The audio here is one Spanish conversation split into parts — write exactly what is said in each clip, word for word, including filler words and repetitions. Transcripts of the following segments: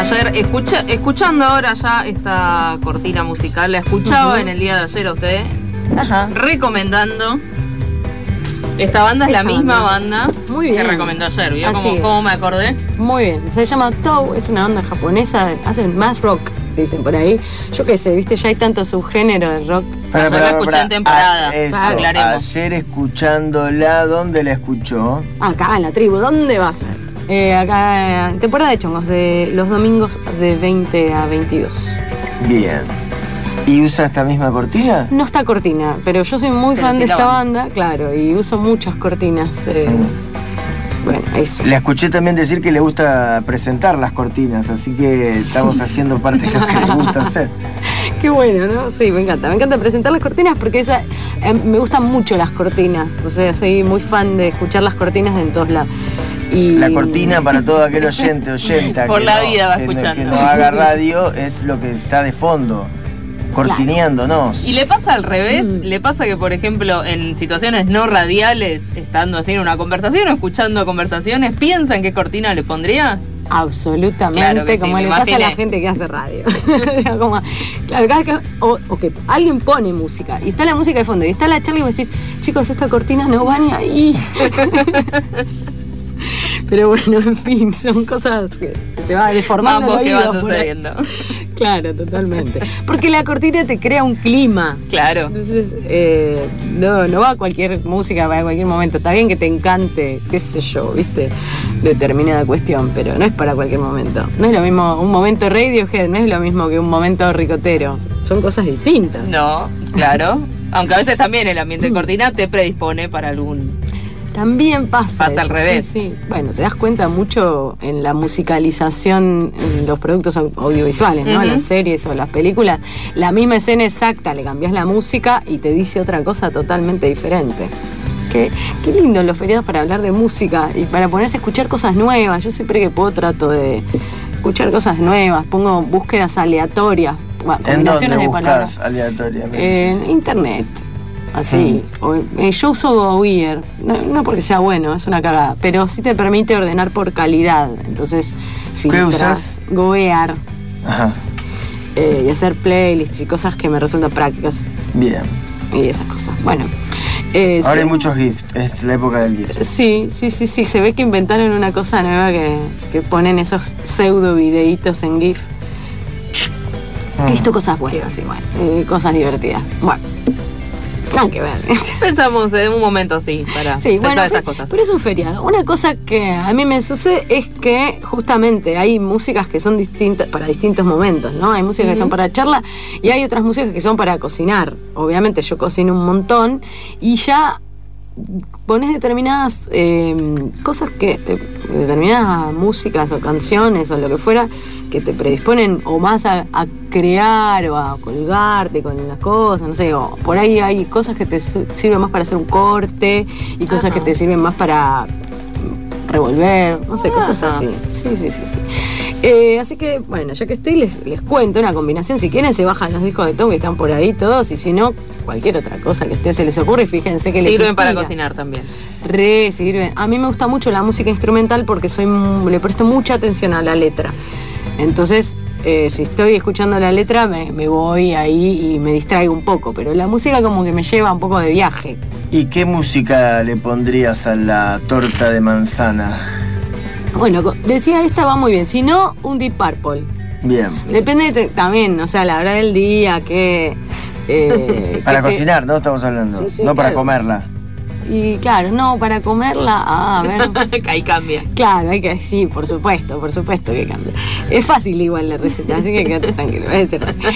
Ayer, escucha, escuchando ahora ya esta cortina musical, la escuchaba uh-huh. en el día de ayer a usted, Ajá. recomendando. Esta banda es la misma banda Muy bien. que recomendó ayer, ¿vio cómo, cómo me acordé? Muy bien, se llama Toe, es una banda japonesa, hacen math rock, dicen por ahí. Yo qué sé, viste, ya hay tanto subgénero de rock. Para, para, la escuché para, en temporada, ah, eso, aclaremos. Ayer escuchándola, ¿dónde la escuchó? Acá en la tribu, ¿dónde va a ser? Eh, acá en temporada de chongos, de los domingos de veinte a veintidós. Bien. ¿Y usa esta misma cortina? No está cortina, pero yo soy muy pero fan sí de esta banda. banda, claro, y uso muchas cortinas. Eh, mm. Bueno, eso. Le escuché también decir que le gusta presentar las cortinas, así que estamos haciendo parte de lo que le gusta hacer. Qué bueno, ¿no? Sí, me encanta. Me encanta presentar las cortinas porque esa, eh, me gustan mucho las cortinas. O sea, soy muy fan de escuchar las cortinas en todos lados. Y... La cortina para todo aquel oyente, oyenta Por que, la no, vida va que, escuchando. que no haga radio, es lo que está de fondo, cortineándonos. Claro. ¿Y le pasa al revés? Mm. ¿Le pasa que, por ejemplo, en situaciones no radiales, estando así en una conversación o escuchando conversaciones, piensan qué cortina le pondría? Absolutamente, claro como sí, le imaginé. pasa a la gente que hace radio. como, claro, cada que, o, o que alguien pone música y está la música de fondo y está la charla y vos decís, chicos, esta cortina no va ni ahí. Pero bueno, en fin, son cosas que se te va deformando Vamos, el oído. ¿qué va sucediendo? Claro, totalmente. Porque la cortina te crea un clima. Claro. Entonces, eh, no, no va a cualquier música, va a cualquier momento. Está bien que te encante, qué sé yo, viste, determinada cuestión, pero no es para cualquier momento. No es lo mismo un momento Radiohead, no es lo mismo que un momento ricotero. Son cosas distintas. No, claro. Aunque a veces también el ambiente de cortina te predispone para algún... También pasa. Pasa eso. al revés. Sí, sí. Bueno, te das cuenta mucho en la musicalización en los productos audiovisuales, ¿no? Uh-huh. Las series o las películas. La misma escena exacta, le cambias la música y te dice otra cosa totalmente diferente. Qué, qué lindo los feriados para hablar de música y para ponerse a escuchar cosas nuevas. Yo siempre que puedo trato de escuchar cosas nuevas, pongo búsquedas aleatorias, combinaciones de palabras. Aleatoriamente? En internet. Así, mm. o, eh, yo uso Goweer, no, no porque sea bueno, es una cagada, pero sí te permite ordenar por calidad. Entonces, ¿qué usas? Gowear. Ajá. Eh, y hacer playlists y cosas que me resultan prácticas. Bien. Y esas cosas. Bueno. Eh, Ahora hay muchos GIFs, es la época del GIF. Sí, sí, sí, sí. Se ve que inventaron una cosa nueva que, que ponen esos pseudo videitos en GIF. Mm. He visto cosas buenas, sí, bueno. Eh, cosas divertidas. Bueno. Nada que ver. Pensamos en un momento así para sí, pensar bueno, estas cosas. Pero es un feriado. Una cosa que a mí me sucede es que justamente hay músicas que son distintas para distintos momentos, ¿no? Hay músicas uh-huh. que son para charla y hay otras músicas que son para cocinar. Obviamente yo cocino un montón y ya pones determinadas eh, cosas que te, determinadas músicas o canciones o lo que fuera que te predisponen o más a, a crear o a colgarte con las cosas, no sé, o por ahí hay cosas que te sirven más para hacer un corte y cosas Ajá. que te sirven más para revolver, no sé, Ajá. cosas así. Sí, sí, sí, sí. Eh, así que, bueno, ya que estoy, les, les cuento una combinación. Si quieren, se bajan los discos de Tom que están por ahí todos, y si no, cualquier otra cosa que a ustedes se les ocurre, y fíjense que les sirven inspira. para cocinar también. Re, sirven. A mí me gusta mucho la música instrumental porque soy le presto mucha atención a la letra. Entonces, eh, si estoy escuchando la letra, me, me voy ahí y me distraigo un poco, pero la música como que me lleva un poco de viaje. ¿Y qué música le pondrías a la torta de manzana? Bueno, decía, esta va muy bien. Si no, un Deep Purple. Bien. Depende de, también, o sea, la hora del día, que... Eh, para que cocinar, te... ¿no? Estamos hablando. Sí, sí, no para claro. comerla. Y claro, no, para comerla, ah, a ver. Ahí cambia. Claro, hay que, sí, por supuesto, por supuesto que cambia. Es fácil igual la receta, así que quédate tranquilo. Es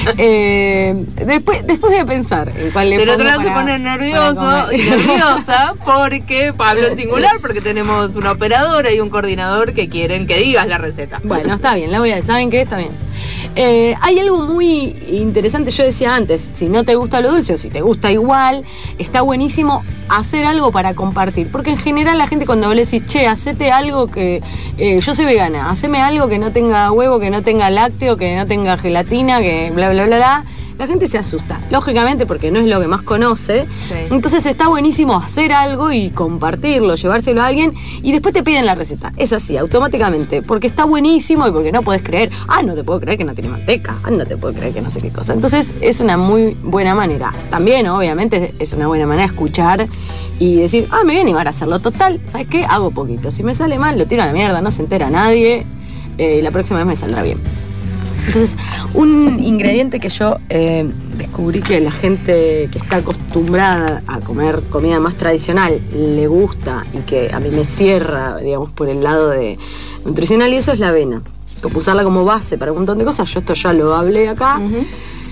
eh, después, después voy a pensar en cuál le Pero pongo otra vez para, se pone nervioso y nerviosa porque Pablo en singular, porque tenemos una operadora y un coordinador que quieren que digas la receta. Bueno, está bien, la voy a, ¿saben qué? Está bien. Eh, hay algo muy interesante, yo decía antes, si no te gusta lo dulce o si te gusta igual, está buenísimo hacer algo para compartir, porque en general la gente cuando le decís, che, hacete algo que, eh, yo soy vegana, haceme algo que no tenga huevo, que no tenga lácteo, que no tenga gelatina, que bla bla bla bla, la gente se asusta. Lógicamente, porque no es lo que más conoce. Sí. Entonces está buenísimo hacer algo y compartirlo, llevárselo a alguien y después te piden la receta. Es así, automáticamente. Porque está buenísimo y porque no podés creer, ah, no te puedo creer que no tiene manteca, ah, no te puedo creer que no sé qué cosa. Entonces es una muy buena manera. También, obviamente, es una buena manera de escuchar y decir, ah, me voy a animar a hacerlo. Total, ¿sabes qué? Hago poquito. Si me sale mal, lo tiro a la mierda, no se entera nadie. Eh, la próxima vez me saldrá bien. Entonces, un ingrediente que yo eh, descubrí que la gente que está acostumbrada a comer comida más tradicional le gusta y que a mí me cierra, digamos, por el lado de nutricional, y eso es la avena. Como usarla como base para un montón de cosas. Yo esto ya lo hablé acá. Uh-huh.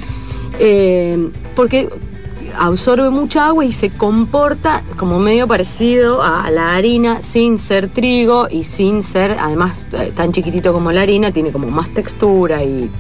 eh, porque absorbe mucha agua y se comporta como medio parecido a la harina, sin ser trigo y sin ser, además, tan chiquitito como la harina, tiene como más textura y,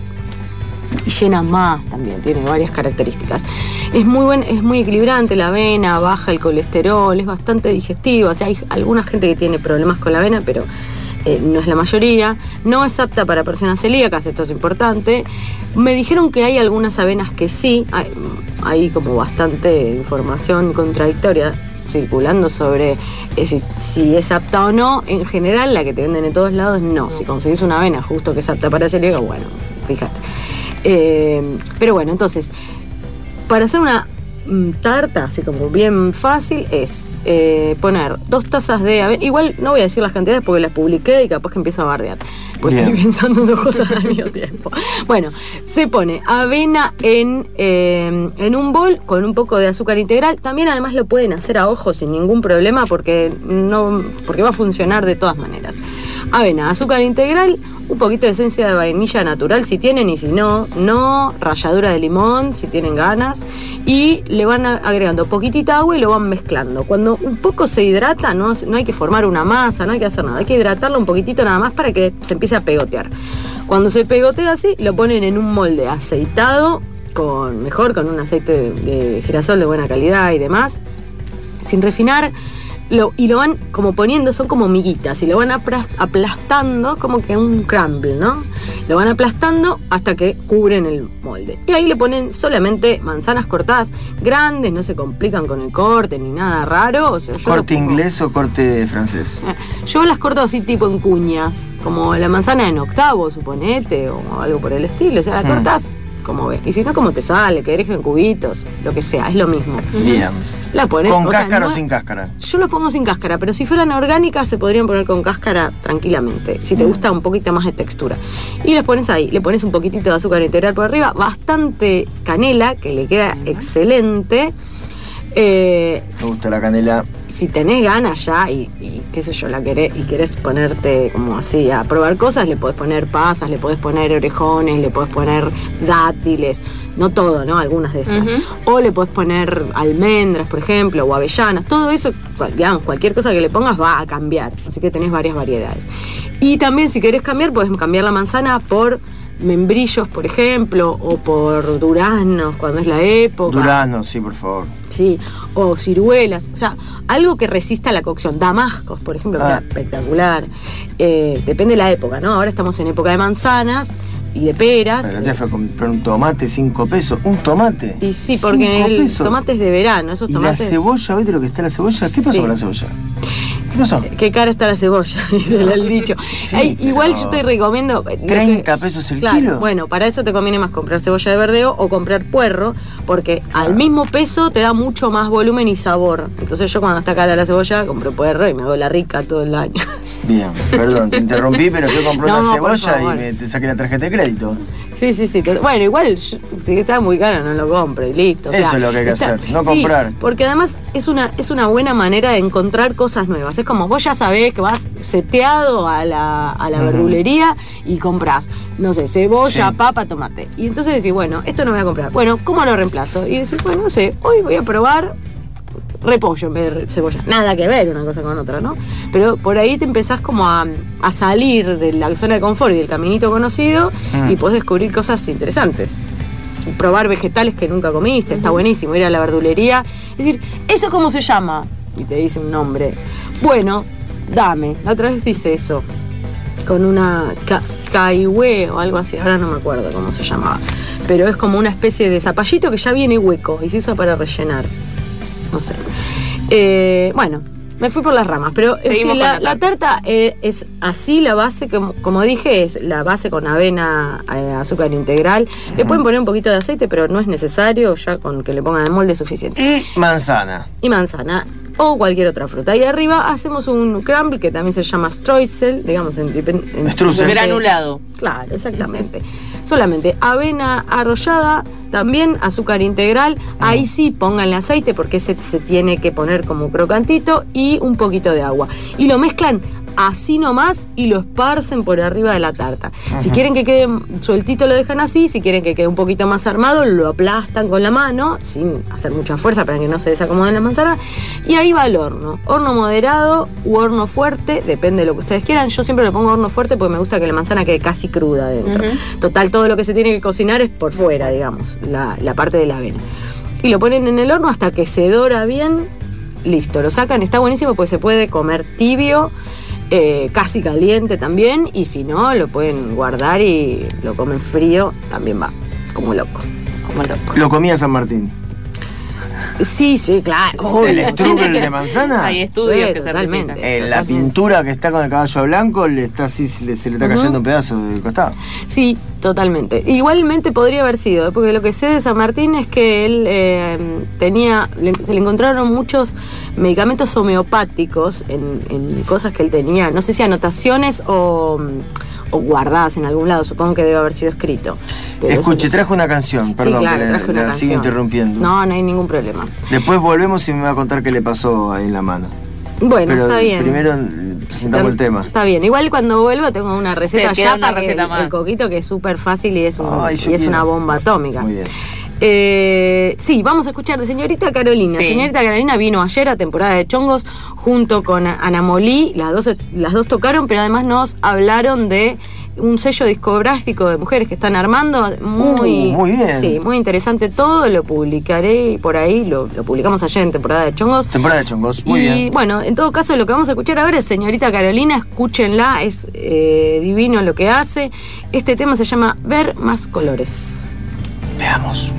y llena más también, tiene varias características. Es muy buen, es muy equilibrante la avena, baja el colesterol, es bastante digestiva. O sea, hay alguna gente que tiene problemas con la avena, pero Eh, no es la mayoría. No es apta para personas celíacas, esto es importante. Me dijeron que hay algunas avenas que sí, hay, hay como bastante información contradictoria circulando sobre eh, si, si es apta o no. En general, la que te venden en todos lados, no. Si conseguís una avena justo que es apta para celíacos, bueno, fíjate. Eh, pero bueno, entonces, para hacer una tarta, así como bien fácil, es eh, poner dos tazas de avena. Igual no voy a decir las cantidades porque las publiqué y capaz que empiezo a bardear, pues bien. Estoy pensando en dos cosas al mismo tiempo. Bueno, se pone avena en, eh, en un bol con un poco de azúcar integral. También además lo pueden hacer a ojo sin ningún problema porque, no, porque va a funcionar de todas maneras. Avena, azúcar integral, un poquito de esencia de vainilla natural si tienen, y si no, no, ralladura de limón si tienen ganas, y le van agregando poquitita agua y lo van mezclando. Cuando un poco se hidrata, no, no hay que formar una masa, no hay que hacer nada, hay que hidratarlo un poquitito nada más para que se empiece a pegotear. Cuando se pegotea así, lo ponen en un molde aceitado, con mejor con un aceite de, de girasol de buena calidad y demás, sin refinar. Lo, y lo van como poniendo, son como miguitas, y lo van aplastando como que un crumble, ¿no? Lo van aplastando hasta que cubren el molde. Y ahí le ponen solamente manzanas cortadas grandes, no se complican con el corte ni nada raro. O sea, yo ¿corte inglés o corte francés? Yo las corto así tipo en cuñas, como la manzana en octavo, suponete, o algo por el estilo. O sea, la hmm. cortás como ves. Y si no, como te sale, que dejen cubitos, lo que sea, es lo mismo. Bien. La pones, ¿Con o cáscara sea, no, o sin cáscara? Yo los pongo sin cáscara, pero si fueran orgánicas se podrían poner con cáscara tranquilamente, si te mm. gusta un poquito más de textura. Y los pones ahí, le pones un poquitito de azúcar integral por arriba, bastante canela, que le queda mm. excelente. Eh, Me gusta la canela. Si tenés ganas ya y, y qué sé yo, la querés, y querés ponerte como así a probar cosas, le podés poner pasas, le podés poner orejones, le podés poner dátiles, no todo, ¿no? Algunas de estas. Uh-huh. O le podés poner almendras, por ejemplo, o avellanas. Todo eso, digamos, cualquier cosa que le pongas va a cambiar. Así que tenés varias variedades. Y también, si querés cambiar, podés cambiar la manzana por membrillos, por ejemplo, o por duraznos, cuando es la época. Duraznos, sí, por favor. Sí, o ciruelas, o sea, algo que resista la cocción. Damascos, por ejemplo, ah. que es espectacular. Eh, depende de la época, ¿no? Ahora estamos en época de manzanas y de peras. Pero ya fue a comprar un tomate, cinco pesos. ¿Un tomate? Y sí, porque el pesos. tomate es de verano, esos ¿Y tomates. la cebolla? ¿Viste lo que está la cebolla? ¿Qué pasó sí. con la cebolla? ¿Qué pasó? Qué cara está la cebolla, dice el dicho. Sí, Ay, igual yo te recomiendo. ¿treinta pesos el claro, kilo? Bueno, para eso te conviene más comprar cebolla de verdeo o comprar puerro, porque ah. al mismo peso te da mucho más volumen y sabor. Entonces yo cuando está cara la cebolla, compro puerro y me hago la rica todo el año. Bien, perdón, te interrumpí, pero yo compré no, una cebolla y me, te saqué la tarjeta de crédito. Sí, sí, sí. Bueno, igual, yo, si está muy caro, no lo compro y listo. O sea, eso es lo que hay que está, hacer, no sí, comprar. Porque además es una, es una buena manera de encontrar cosas nuevas. Es como vos ya sabés que vas seteado a la, a la uh-huh. verdulería y comprás, no sé, cebolla, sí. papa, tomate. Y entonces decís, bueno, esto no voy a comprar. Bueno, ¿cómo lo reemplazo? Y decís, bueno, no sé, hoy voy a probar repollo en vez de cebolla. Nada que ver una cosa con otra, ¿no? Pero por ahí te empezás como a, a salir de la zona de confort y del caminito conocido mm. y podés descubrir cosas interesantes. Probar vegetales que nunca comiste, uh-huh. está buenísimo. Ir a la verdulería y decir, ¿eso cómo se llama? Y te dice un nombre. Bueno, dame. La otra vez hice eso. Con una... caihue o algo así, ahora no me acuerdo cómo se llamaba. Pero es como una especie de zapallito que ya viene hueco y se usa para rellenar. No sé. Eh, bueno, me fui por las ramas, pero es que la, la, la tarta eh, es así la base, como, como dije, es la base con avena, eh, azúcar integral. Uh-huh. Le pueden poner un poquito de aceite, pero no es necesario, ya con que le pongan el molde es suficiente. Y manzana. Y manzana. O cualquier otra fruta. Y arriba hacemos un crumble que también se llama streusel, digamos, en, en, en granulado. Claro, exactamente. Solamente avena arrollada, también azúcar integral. Ahí sí pónganle aceite porque ese se tiene que poner como crocantito y un poquito de agua. Y lo mezclan así nomás y lo esparcen por arriba de la tarta. Ajá. Si quieren que quede sueltito lo dejan así, si quieren que quede un poquito más armado lo aplastan con la mano, sin hacer mucha fuerza para que no se desacomoden las manzanas, y ahí va al horno. Horno moderado u horno fuerte, depende de lo que ustedes quieran. Yo siempre le pongo horno fuerte porque me gusta que la manzana quede casi cruda adentro. Uh-huh. Total, todo lo que se tiene que cocinar es por fuera, digamos, la, la parte de la avena. Y lo ponen en el horno hasta que se dora bien, listo, lo sacan, está buenísimo porque se puede comer tibio, Eh, casi caliente también, y si no lo pueden guardar y lo comen frío, también va como loco, como loco. ¿Lo comía San Martín? Sí, sí, claro. ¿El strudel de manzana? Hay estudios sí, que totalmente. se En la pintura que está con el caballo blanco le está así, se le, se le está cayendo uh-huh. un pedazo del costado. Sí, totalmente. Igualmente podría haber sido, porque lo que sé de San Martín es que él eh, tenía, le, se le encontraron muchos medicamentos homeopáticos en, en cosas que él tenía, no sé si anotaciones o, o guardadas en algún lado, supongo que debe haber sido escrito. Pero Escuche, trajo una canción, perdón, sí, claro, que la, una la sigue interrumpiendo. No, no hay ningún problema. Después volvemos y me va a contar qué le pasó ahí en la mano. Bueno, pero está bien. Primero presentamos está, el tema. Está bien. Igual cuando vuelva tengo una receta ya una para receta el, más. el coquito, que es súper fácil y es, un, Ay, y es una bomba atómica. Muy bien. Eh, sí, vamos a escuchar de Señorita Carolina. Sí. Señorita Carolina vino ayer a temporada de Chongos junto con Ana Molí. Las dos, las dos tocaron, pero además nos hablaron de un sello discográfico de mujeres que están armando. Muy, uh, muy bien. Sí, muy interesante todo. Lo publicaré por ahí. Lo, lo publicamos ayer en temporada de Chongos. Temporada de Chongos, muy y, bien. Y bueno, en todo caso, lo que vamos a escuchar ahora es Señorita Carolina. Escúchenla, es eh, divino lo que hace. Este tema se llama Ver Más Colores. Veamos.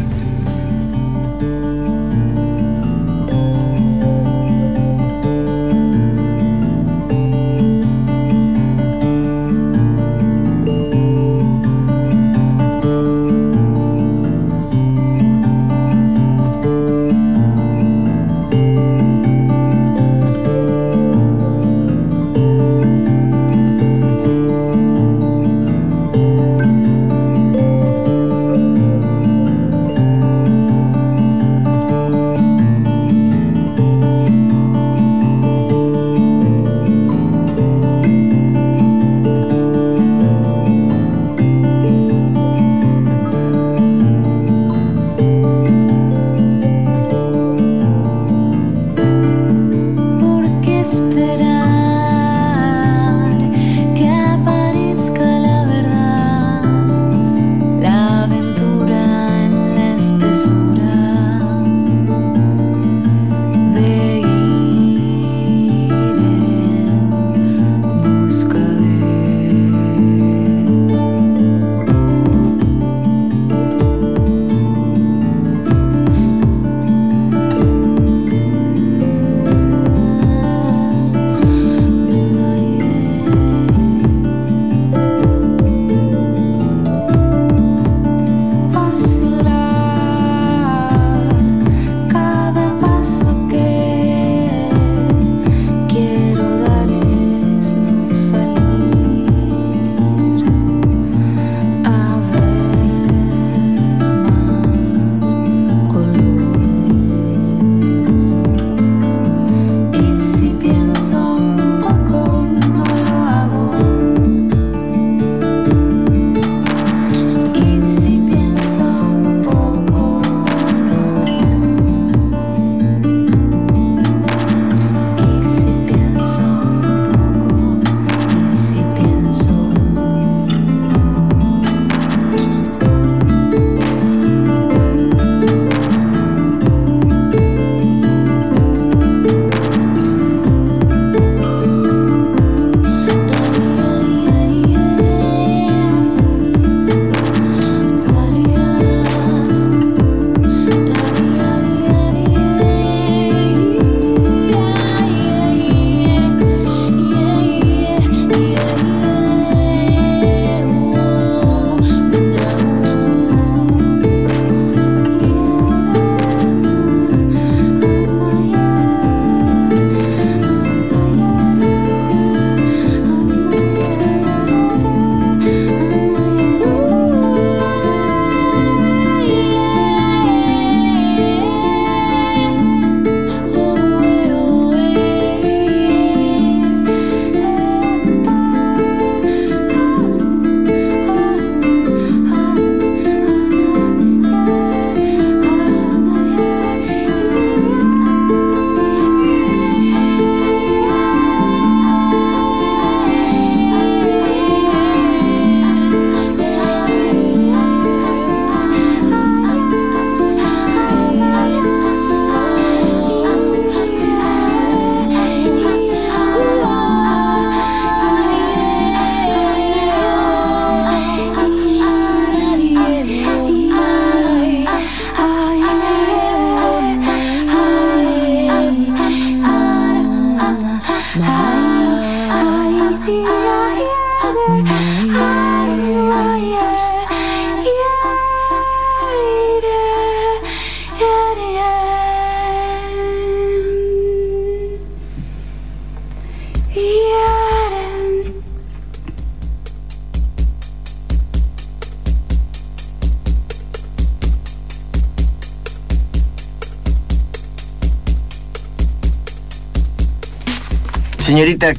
Señorita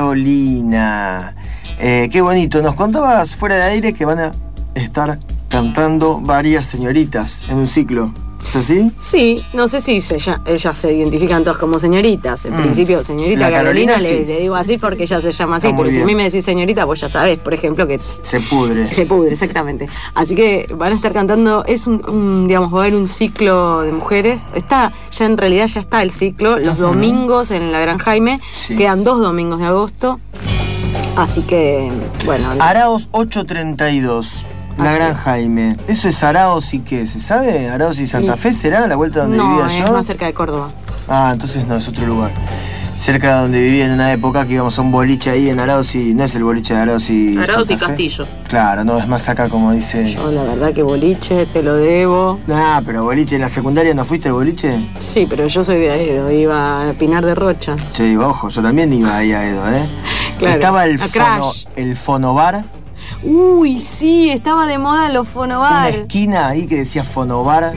Carolina, eh, qué bonito. Nos contabas fuera de aire que van a estar cantando varias señoritas en un ciclo. ¿Es así? Sí, no sé si se, ya, ellas se identifican todas como señoritas. En mm. principio, señorita la Carolina, Carolina sí. le, le digo así porque ella se llama así. Está pero si a mí me decís señorita, vos ya sabés, por ejemplo, que... Se pudre. Se pudre, exactamente. Así que van a estar cantando, es un, un digamos, va a haber un ciclo de mujeres. Está, ya en realidad ya está el ciclo, los uh-huh. domingos en la Gran Jaime. Sí. Quedan dos domingos de agosto. Así que, bueno... Araos ocho treinta y dos. La Así. Gran Jaime. ¿Eso es Araos y qué? ¿Se sabe? ¿Araos y Santa y... Fe será la vuelta donde no, vivía yo? No, es más cerca de Córdoba. Ah, entonces no, es otro lugar. Cerca de donde vivía en una época que íbamos a un boliche ahí en Araos y... No es el boliche de Araos y Araos Santa y Fe. Castillo. Claro, no, es más acá como dice... Yo la verdad que boliche, te lo debo. Ah, pero boliche, ¿en la secundaria no fuiste al boliche? Sí, pero yo soy de Aedo, iba a Pinar de Rocha. Sí, ojo, yo también iba ahí a Aedo, ¿eh? Claro, estaba el, fono, el Fonobar. Uy, sí, estaba de moda los Fonobar. Una esquina ahí que decía Fonobar.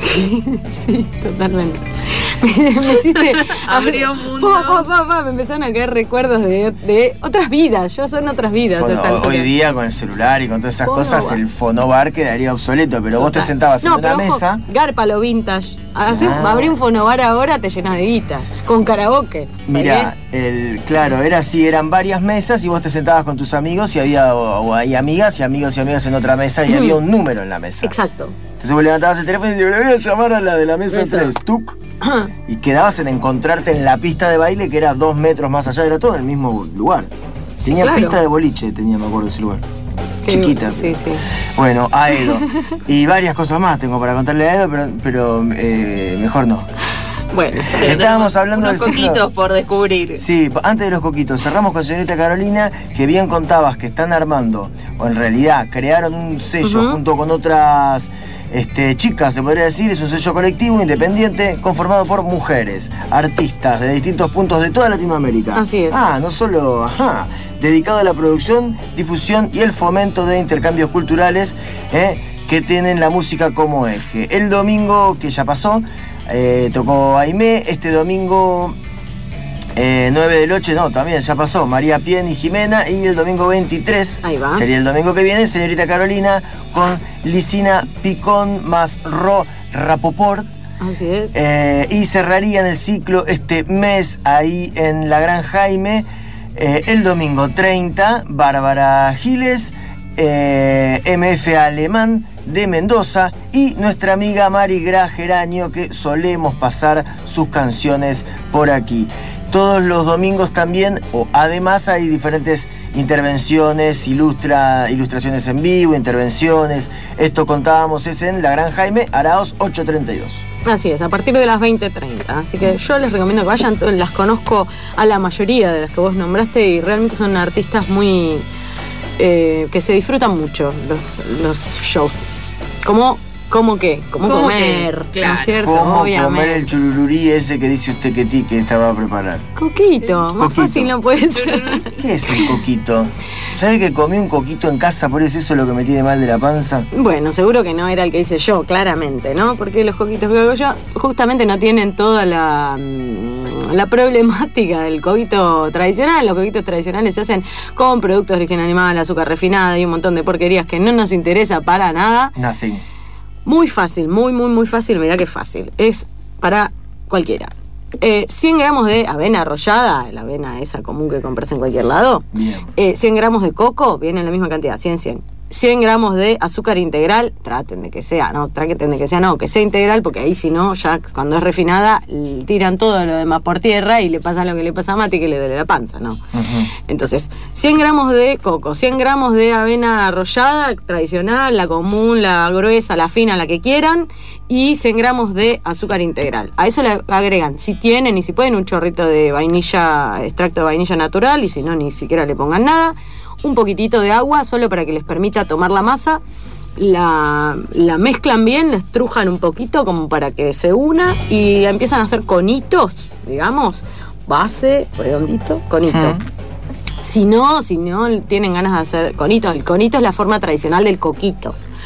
Sí, totalmente. Me, me hiciste... Abrió un mundo. Pa, pa, pa, pa, me empezaron a caer recuerdos de, de otras vidas, ya son otras vidas. Fono, hoy día con el celular y con todas esas Fonobar. Cosas, el Fonobar quedaría obsoleto, pero Total. Vos te sentabas no, en una pero mesa... Ojo, garpa lo vintage. Así, ah. Abrí un Fonobar ahora, te llenas de guita, con karaoke. Mira, el, claro, era así, eran varias mesas y vos te sentabas con tus amigos y había o, o hay amigas y amigos y amigas en otra mesa y mm. había un número en la mesa. Exacto. Entonces vos levantabas el teléfono y te volvías a llamar a la de la mesa tres, tuc, y quedabas en encontrarte en la pista de baile que era dos metros más allá, era todo en el mismo lugar. Tenía sí, claro. pista de boliche, tenía, me acuerdo de ese lugar. Chiquita. Sí, sí. Bueno, Aedo. Y varias cosas más tengo para contarle a Aedo, pero, pero eh, mejor no. Bueno, estábamos hablando unos del ciclo. Coquitos por descubrir. Sí, antes de los coquitos, cerramos con señorita Carolina, que bien contabas que están armando, o en realidad crearon un sello uh-huh. junto con otras este, chicas, se podría decir, es un sello colectivo independiente conformado por mujeres, artistas de distintos puntos de toda Latinoamérica. Así es. Ah, no solo, ajá, dedicado a la producción, difusión y el fomento de intercambios culturales eh, que tienen la música como eje. El domingo que ya pasó, Eh, tocó Aimé, este domingo eh, nueve de la noche, no, también ya pasó María Pien y Jimena, y el domingo veintitrés, ahí va. Sería el domingo que viene, señorita Carolina con Lisina Picón más Ro Rapoport. Así es. Eh, y cerrarían el ciclo este mes ahí en la Gran Jaime, eh, el domingo treinta, Bárbara Giles, eh, M F Alemán de Mendoza y nuestra amiga Mari Grajeraño, que solemos pasar sus canciones por aquí. Todos los domingos también, o además hay diferentes intervenciones, ilustra, ilustraciones en vivo, intervenciones. Esto contábamos es en la Gran Jaime, Araos ocho treinta y dos. Así es, a partir de las veinte treinta. Así que yo les recomiendo que vayan, las conozco a la mayoría de las que vos nombraste y realmente son artistas muy... Eh, que se disfrutan mucho los, los shows. ¿Cómo, cómo qué? ¿Cómo, ¿Cómo comer? Que, claro. ¿No es cierto? ¿Cómo Obviamente. comer el churururí ese que dice usted que ti que estaba a preparar? Coquito, más coquito. Fácil no puede ser. ¿Qué es el coquito? ¿Sabes que comí un coquito en casa, por eso eso es lo que me tiene mal de la panza? Bueno, seguro que no era el que hice yo, claramente, ¿no? Porque los coquitos que hago yo justamente no tienen toda la, la problemática del coquito tradicional. Los coquitos tradicionales se hacen con productos de origen animal, azúcar refinada y un montón de porquerías que no nos interesa para nada. Nothing. Muy fácil, muy, muy, muy fácil. Mirá qué fácil. Es para cualquiera. Eh, cien gramos de avena arrollada, la avena esa común que compras en cualquier lado. Bien. Eh, cien gramos de coco, viene en la misma cantidad, cien, cien. cien gramos de azúcar integral, traten de que sea, no, traten de que sea, no, que sea integral, porque ahí si no, ya cuando es refinada, tiran todo lo demás por tierra y le pasa lo que le pasa a Mati, que le duele la panza, ¿no? Uh-huh. Entonces, cien gramos de coco, cien gramos de avena arrollada, tradicional, la común, la gruesa, la fina, la que quieran, y cien gramos de azúcar integral. A eso le agregan, si tienen y si pueden, un chorrito de vainilla, extracto de vainilla natural, y si no, ni siquiera le pongan nada. Un poquitito de agua, solo para que les permita tomar la masa. La, la mezclan bien, la estrujan un poquito como para que se una y empiezan a hacer conitos, digamos, base, redondito, conito. Uh-huh. Si no, si no tienen ganas de hacer conitos, el conito es la forma tradicional del coquito.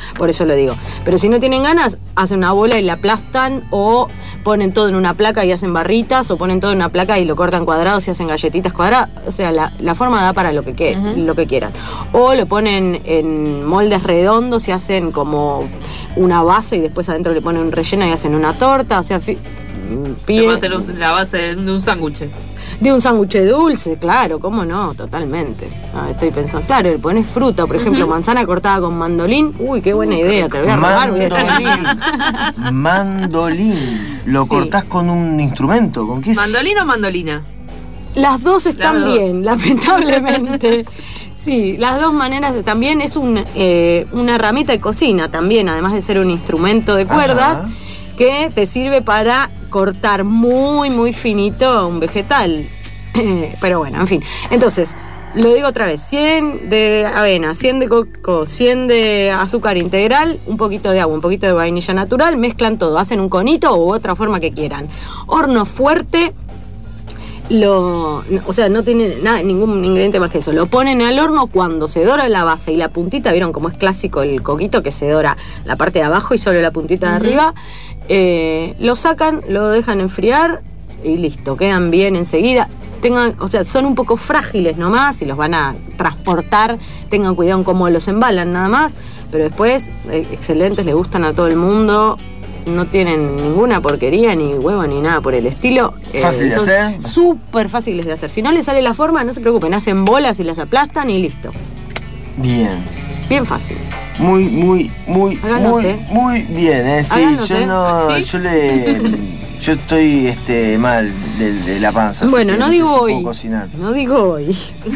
por eso lo digo. Pero si no tienen ganas, hacen una bola y la aplastan, o ponen todo en una placa y hacen barritas, o ponen todo en una placa y lo cortan cuadrados y hacen galletitas cuadradas. O sea, la, la forma da para lo que, que, uh-huh. lo que quieran. O lo ponen en moldes redondos y hacen como una base y después adentro le ponen un relleno y hacen una torta. O sea, fi- pide, se va a hacer un, la base de un sándwich. De un sándwich dulce, claro, cómo no, totalmente. Ah, estoy pensando, claro, le pones fruta, por ejemplo, uh-huh. manzana cortada con mandolín. Uy, qué buena idea, te lo voy a robar. Mandolín. Mandolín. ¿Lo sí. cortás con un instrumento? ¿Con qué es? ¿Mandolín o mandolina? Las dos están las dos. bien, lamentablemente. Sí, las dos maneras. También es un, eh, una herramienta de cocina, también, además de ser un instrumento de cuerdas, ajá. que te sirve para cortar muy, muy finito un vegetal. Pero bueno, en fin. Entonces, lo digo otra vez, cien de avena, cien de coco, cien de azúcar integral, un poquito de agua, un poquito de vainilla natural, mezclan todo, hacen un conito u otra forma que quieran. Horno fuerte, lo, o sea, no tiene nada, ningún ingrediente más que eso. Lo ponen al horno cuando se dora la base y la puntita, ¿vieron cómo es clásico el coquito que se dora la parte de abajo y solo la puntita uh-huh. de arriba? Eh, lo sacan, lo dejan enfriar y listo, quedan bien enseguida. Tengan, o sea, son un poco frágiles nomás y los van a transportar, tengan cuidado en cómo los embalan nada más, pero después, eh, excelentes, le gustan a todo el mundo, no tienen ninguna porquería, ni huevo, ni nada por el estilo. ¿Fácil eh, de hacer? Súper fáciles de hacer. Si no les sale la forma, no se preocupen, hacen bolas y las aplastan y listo. Bien. Bien fácil. Muy, muy, muy, Háganos, muy, ¿eh? muy bien, ¿eh? Sí, Háganos, yo ¿eh? no, ¿Sí? yo le... Yo estoy este, mal de, de la panza. Bueno, no, no digo sé si hoy. puedo cocinar. No digo hoy.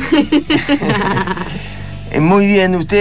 Muy bien, usted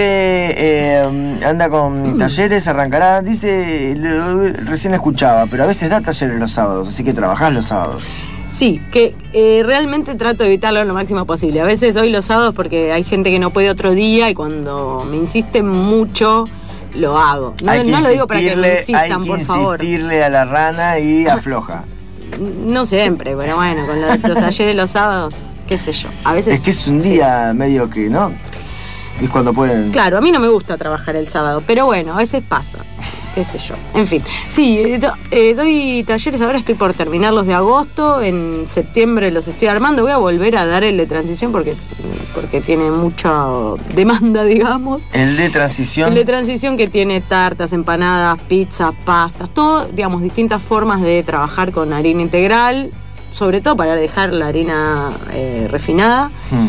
eh, anda con talleres, arrancará, dice, lo, recién escuchaba, pero a veces da talleres los sábados, así que trabajás los sábados. Sí, que eh, realmente trato de evitarlo lo máximo posible. A veces doy los sábados porque hay gente que no puede otro día y cuando me insisten mucho, lo hago. No, no lo digo para que me insistan, por favor. Hay que insistirle a la rana y afloja. No siempre, pero bueno, con los, los talleres los sábados, qué sé yo. A veces es que es un día sí. medio que, ¿no? Es cuando pueden... Claro, a mí no me gusta trabajar el sábado, pero bueno, a veces pasa. Qué sé yo. En fin. Sí, do, eh, doy talleres, ahora estoy por terminar los de agosto, en septiembre los estoy armando, voy a volver a dar el de transición porque, porque tiene mucha demanda, digamos. ¿El de transición? El de transición que tiene tartas, empanadas, pizzas, pastas, todo, digamos, distintas formas de trabajar con harina integral, sobre todo para dejar la harina eh, refinada. Hmm.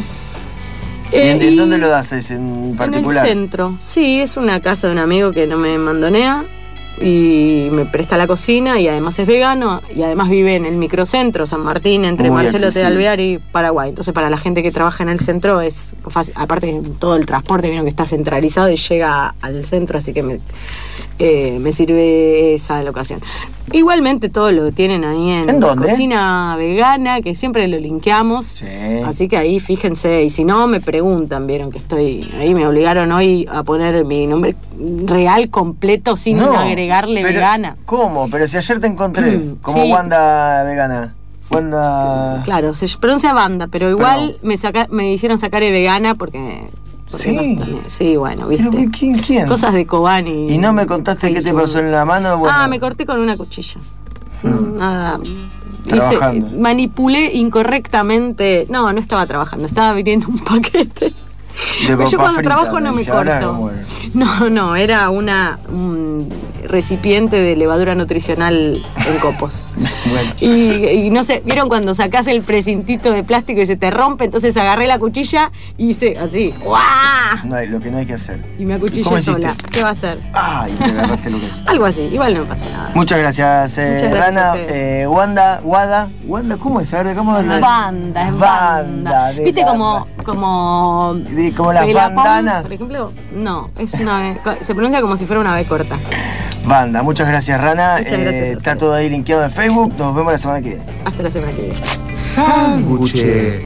Eh, ¿En, ¿En dónde lo das ese en particular? En el centro. Sí, es una casa de un amigo que no me mandonea y me presta la cocina y además es vegano y además vive en el microcentro San Martín entre Muy Marcelo de Alvear y Paraguay. Entonces para la gente que trabaja en el centro es fácil, aparte todo el transporte vino que está centralizado y llega al centro, así que me, eh, me sirve esa locación. Igualmente todo lo tienen ahí en, ¿En dónde? Cocina Vegana, que siempre lo linkeamos. Sí. Así que ahí fíjense, y si no me preguntan, vieron que estoy ahí, me obligaron hoy a poner mi nombre real completo sin no, agregarle pero, vegana. ¿Cómo? Pero si ayer te encontré mm, como sí. Wanda Vegana. Wanda... Claro, se pronuncia Wanda, pero igual pero... me saca, me hicieron sacar de vegana porque... Sí. No, sí, bueno, viste. ¿Pero quién, quién? Cosas de Kobani. ¿Y no me contaste qué te pasó en la mano? Bueno. Ah, me corté con una cuchilla. Mm. Nada. Trabajando. Hice, manipulé incorrectamente. No, no estaba trabajando, estaba viniendo un paquete. De Yo cuando frita, trabajo no me corto. No, no, era una un recipiente de levadura nutricional en copos. Bueno. Y, y no sé, ¿vieron cuando sacás el precintito de plástico y se te rompe? Entonces agarré la cuchilla y hice así. ¡Guau! No hay, lo que no hay que hacer. Y me acuchillé sola. ¿Qué va a hacer? Ay, te agarraste lo que es. Algo así, igual no me pasó nada. Muchas gracias, eh, Muchas gracias Rana. Eh, Wanda, Wanda, Wanda, ¿cómo es? A ver, ¿cómo es? Banda, es banda. banda ¿Viste como, como. De, como las Pelapón, bandanas. Por ejemplo, no, es una B, se pronuncia como si fuera una B corta. Banda, muchas gracias, Rana. Muchas gracias eh, está todo ahí linkeado en Facebook. Nos vemos la semana que viene. Hasta la semana que viene. Sándwich.